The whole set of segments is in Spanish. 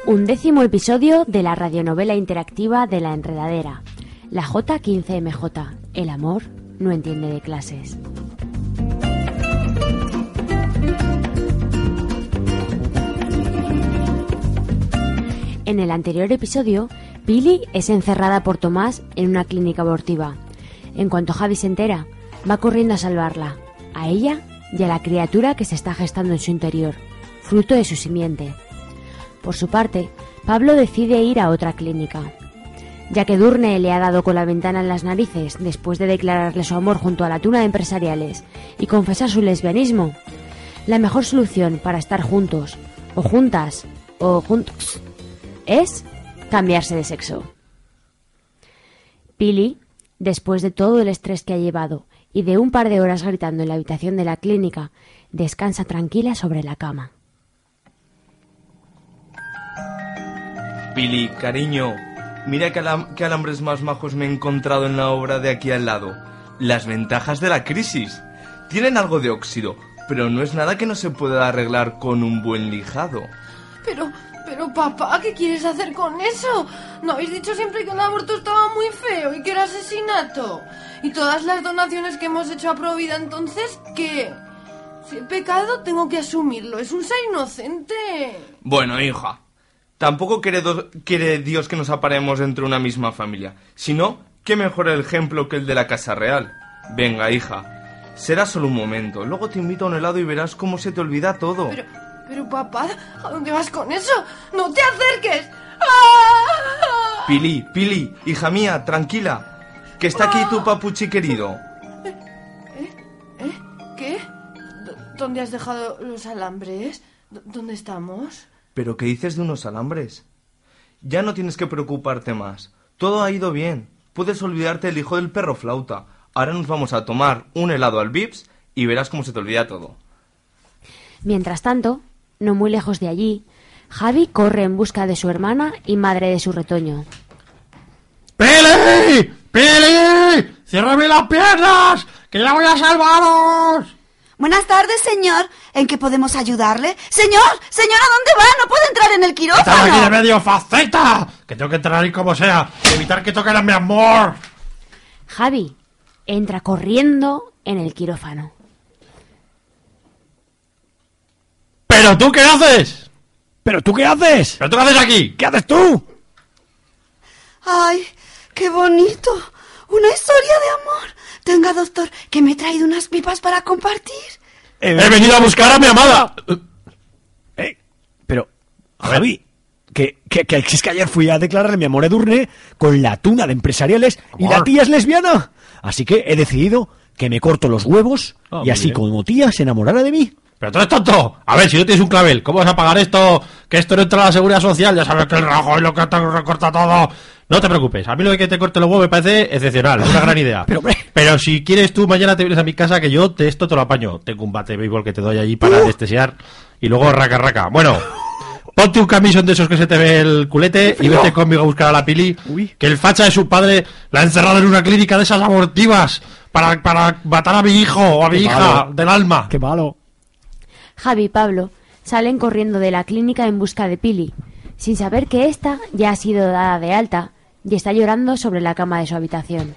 11º episodio de la radionovela interactiva de La Enredadera. La J15MJ. El amor no entiende de clases. En el anterior episodio, Pili es encerrada por Tomás en una clínica abortiva. En cuanto Javi se entera, va corriendo a salvarla, a ella y a la criatura que se está gestando en su interior, fruto de su simiente. Por su parte, Pablo decide ir a otra clínica. Ya que Edurne le ha dado con la ventana en las narices después de declararle su amor junto a la tuna de empresariales y confesar su lesbianismo, la mejor solución para estar juntos, o juntas, o juntos, es cambiarse de sexo. Pili, después de todo el estrés que ha llevado y de un par de horas gritando en la habitación de la clínica, descansa tranquila sobre la cama. Pili, cariño, mira qué alambres más majos me he encontrado en la obra de aquí al lado. Las ventajas de la crisis. Tienen algo de óxido, pero no es nada que no se pueda arreglar con un buen lijado. Pero papá, ¿qué quieres hacer con eso? ¿No habéis dicho siempre que el aborto estaba muy feo y que era asesinato? ¿Y todas las donaciones que hemos hecho a Provida, entonces qué? Si he pecado, tengo que asumirlo. Es un ser inocente. Bueno, hija, tampoco quiere Dios que nos apareemos dentro de una misma familia. Si no, qué mejor el ejemplo que el de la Casa Real. Venga, hija, será solo un momento. Luego te invito a un helado y verás cómo se te olvida todo. Pero papá, ¿a dónde vas con eso? ¡No te acerques! ¡Ah! Pili, hija mía, tranquila, que está aquí tu papuchi querido. ¿Qué? ¿Dónde has dejado los alambres? ¿Dónde estamos? ¿Pero qué dices de unos alambres? Ya no tienes que preocuparte más. Todo ha ido bien. Puedes olvidarte del hijo del perro flauta. Ahora nos vamos a tomar un helado al Vips y verás cómo se te olvida todo. Mientras tanto, no muy lejos de allí, Javi corre en busca de su hermana y madre de su retoño. ¡Pili! ¡Pili! ¡Ciérrame las piernas! ¡Que ya voy a salvaros! Buenas tardes, señor. ¿En qué podemos ayudarle? Señor, ¿a dónde va? No puede entrar en el quirófano. ¡Estás aquí de medio, faceta! Que tengo que entrar ahí como sea, evitar que toquen a mi amor. Javi entra corriendo en el quirófano. ¿Pero tú qué haces? ¿Pero tú qué haces aquí? ¿Qué haces tú? ¡Ay, qué bonito! Una historia de amor. Tenga, doctor, que me he traído unas pipas para compartir. He venido a buscar a mi amada. Pero, Javi, que es que ayer fui a declararle mi amor a Edurne con la tuna de empresariales y la tía es lesbiana. Así que he decidido que me corto los huevos y así como tía se enamorará de mí. Pero tú eres tonto. A ver, si no tienes un clavel, ¿cómo vas a pagar esto? Que esto no entra a la seguridad social. Ya sabes que el rajo es lo que te recorta todo. No te preocupes. A mí lo de que te corte los huevos me parece excepcional. Es una gran idea. Pero si quieres tú, mañana te vienes a mi casa que yo esto te lo apaño. Tengo un bate de béisbol que te doy allí para anestesiar. Y luego raca. Bueno, ponte un camisón de esos que se te ve el culete y vete conmigo a buscar a la Pili. Que el facha de su padre la ha encerrado en una clínica de esas abortivas para matar a mi hijo o a mi hija del alma. ¡Qué malo! Javi y Pablo salen corriendo de la clínica en busca de Pili, sin saber que ésta ya ha sido dada de alta y está llorando sobre la cama de su habitación.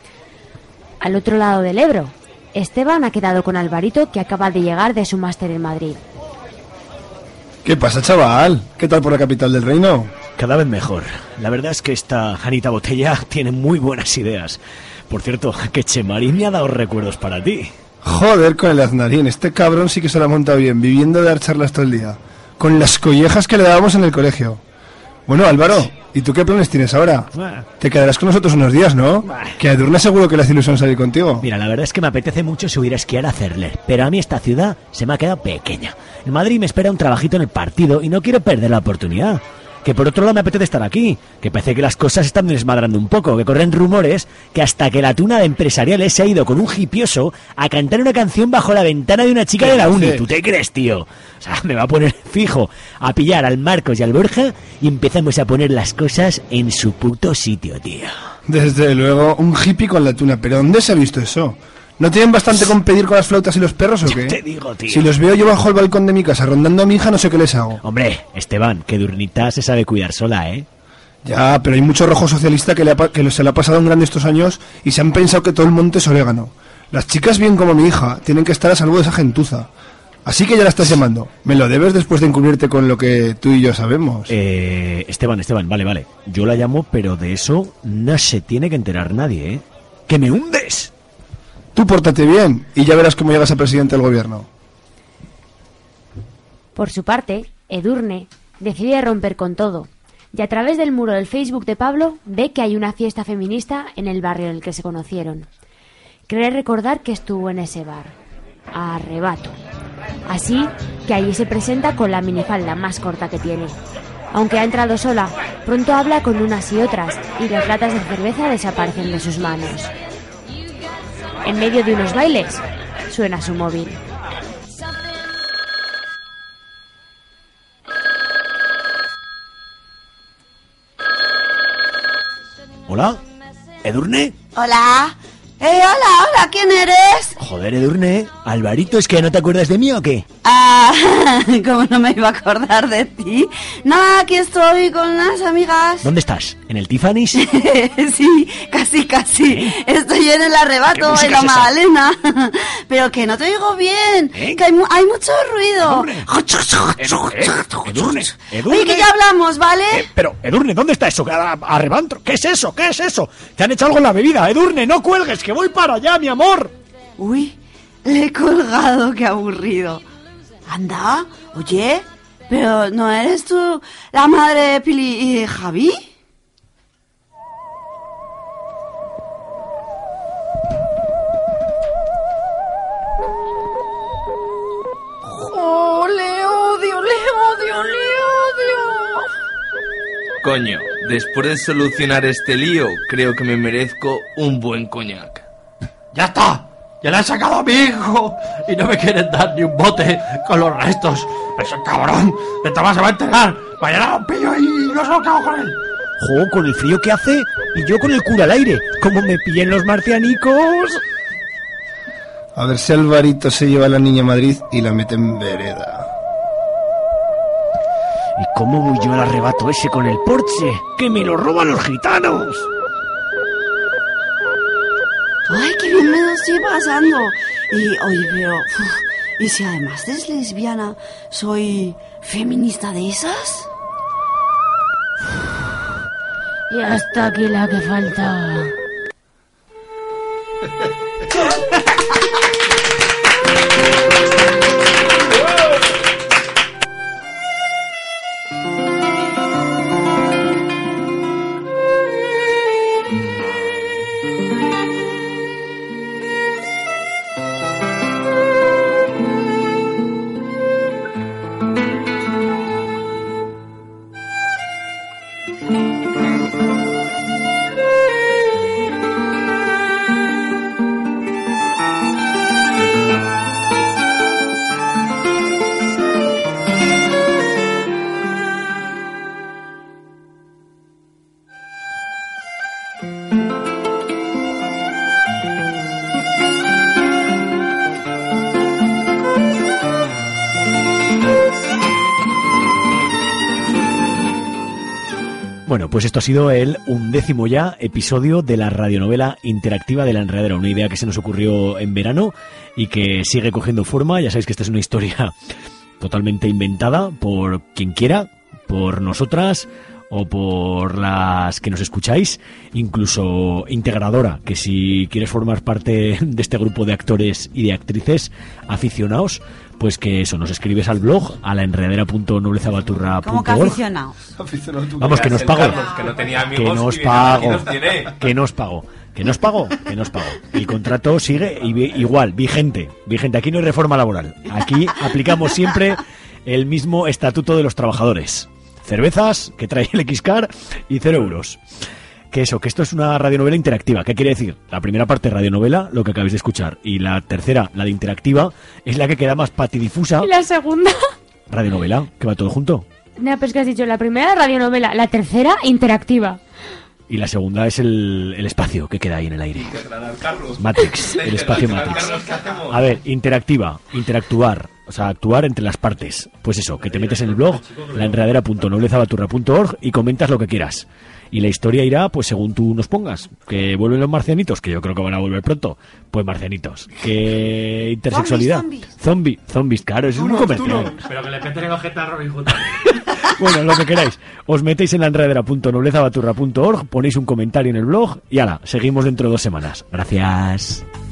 Al otro lado del Ebro, Esteban ha quedado con Alvarito, que acaba de llegar de su máster en Madrid. ¿Qué pasa, chaval? ¿Qué tal por la capital del reino? Cada vez mejor. La verdad es que esta Janita Botella tiene muy buenas ideas. Por cierto, que Chemarín me ha dado recuerdos para ti. Joder, con el Aznarín, este cabrón sí que se la monta bien, viviendo de dar charlas todo el día. Con las collejas que le dábamos en el colegio. Bueno, Álvaro, ¿y tú qué planes tienes ahora? Te quedarás con nosotros unos días, ¿no? Que a Edurne seguro que le hace ilusión salir contigo. Mira, la verdad es que me apetece mucho subir a esquiar a Cerler, pero a mí esta ciudad se me ha quedado pequeña. En Madrid me espera un trabajito en el partido y no quiero perder la oportunidad. Que por otro lado me apetece estar aquí, que parece que las cosas están desmadrando un poco, que corren rumores que hasta que la tuna de empresariales se ha ido con un hipioso a cantar una canción bajo la ventana de una chica de la uni. ¿Tú te crees, tío? O sea, me va a poner fijo a pillar al Marcos y al Borja y empezamos a poner las cosas en su puto sitio, tío. Desde luego, un hippie con la tuna, pero ¿dónde se ha visto eso? ¿No tienen bastante con pedir con las flautas y los perros o qué? Te digo, tío. Si los veo yo bajo el balcón de mi casa rondando a mi hija, no sé qué les hago. Hombre, Esteban, que Durnita se sabe cuidar sola, ¿eh? Ya, pero hay mucho rojo socialista que se le ha pasado en grande estos años y se han pensado que todo el monte es orégano. Las chicas, bien como mi hija, tienen que estar a salvo de esa gentuza. Así que ya la estás llamando. Me lo debes después de encubrirte con lo que tú y yo sabemos. Esteban, vale. Yo la llamo, pero de eso no se tiene que enterar nadie, ¿eh? ¡Que me hundes! Tú pórtate bien y ya verás cómo llegas a presidente del gobierno. Por su parte, Edurne decide romper con todo y a través del muro del Facebook de Pablo ve que hay una fiesta feminista en el barrio en el que se conocieron. Cree recordar que estuvo en ese bar. Arrebato. Así que allí se presenta con la minifalda más corta que tiene. Aunque ha entrado sola, pronto habla con unas y otras y las latas de cerveza desaparecen de sus manos. En medio de unos bailes, suena su móvil. ¿Hola? ¿Edurne? Hola. Hola, ¿quién eres? Joder, Edurne. Alvarito, ¿es que no te acuerdas de mí o qué? ¿Cómo no me iba a acordar de ti? Nada, aquí estoy con unas amigas. ¿Dónde estás? ¿En el Tiffany's? Sí, casi. Estoy en el Arrebato, en la Magdalena. Pero que no te oigo bien. Que hay mucho ruido. Edurne. Oye, que ya hablamos, ¿vale? Pero, Edurne, ¿dónde está eso? Arrebato. ¿Qué es eso? Te han hecho algo en la bebida. Edurne, no cuelgues, que voy para allá, mi amor. Uy, le he colgado, qué aburrido. Anda, oye, pero ¿no eres tú la madre de Pili y de Javi? ¡Oh, le odio! Coño, después de solucionar este lío, creo que me merezco un buen coñac. ¡Ya está! ¡Ya le han sacado a mi hijo! Y no me quieren dar ni un bote con los restos. ¡Ese cabrón! ¡De Tomás se va a enterar! ¡Mañana lo pillo y no sé lo que hago con él! Jo, con el frío que hace y yo con el culo al aire. ¡Cómo me pillen los marcianicos! A ver si Alvarito se lleva a la niña a Madrid y la mete en vereda. ¿Y cómo voy yo al Arrebato ese con el Porsche? ¡Que me lo roban los gitanos! ¡Ay, qué bien me lo estoy pasando! Y, oye, pero... ¿y si además eres lesbiana, soy feminista de esas? Y hasta aquí la que falta. Bueno, pues esto ha sido el 11º ya episodio de la radionovela interactiva de La Enredadera, una idea que se nos ocurrió en verano y que sigue cogiendo forma. Ya sabéis que esta es una historia totalmente inventada por quien quiera, por nosotras o por las que nos escucháis, incluso integradora, que si quieres formar parte de este grupo de actores y de actrices aficionados, pues que eso, nos escribes al blog a laenredadera.noblezabaturra.org. ¿Cómo que aficionados? Vamos, que nos pago. Que no tenía amigos, Que nos y pago. aquí los tiene. Que nos pago. El contrato sigue igual, vigente. Aquí no hay reforma laboral. Aquí aplicamos siempre el mismo estatuto de los trabajadores. Cervezas, que trae el Xcar, y 0 euros. Que esto es una radionovela interactiva. ¿Qué quiere decir? La primera parte radionovela, lo que acabáis de escuchar, y la tercera, la de interactiva, es la que queda más patidifusa. ¿Y la segunda? Radionovela, que va todo junto. No, pues que has dicho la primera radionovela, la tercera interactiva. Y la segunda es el espacio que queda ahí en el aire. Integrar, Carlos. Matrix, el espacio Matrix. Carlos, ¿qué hacemos? A ver, interactuar, o sea, actuar entre las partes. Pues eso, que te metes en el blog, laenredadera.noblezabaturra.org y comentas lo que quieras. Y la historia irá, pues según tú nos pongas. Que vuelven los marcianitos, que yo creo que van a volver pronto. Pues marcianitos. Que intersexualidad. Zombies, claro, es un comercial. Pero que le peten el ojete a Robin Hood. Bueno, lo que queráis. Os metéis en laenredadera.noblezabaturra.org, ponéis un comentario en el blog y ala, seguimos dentro de 2 semanas. Gracias.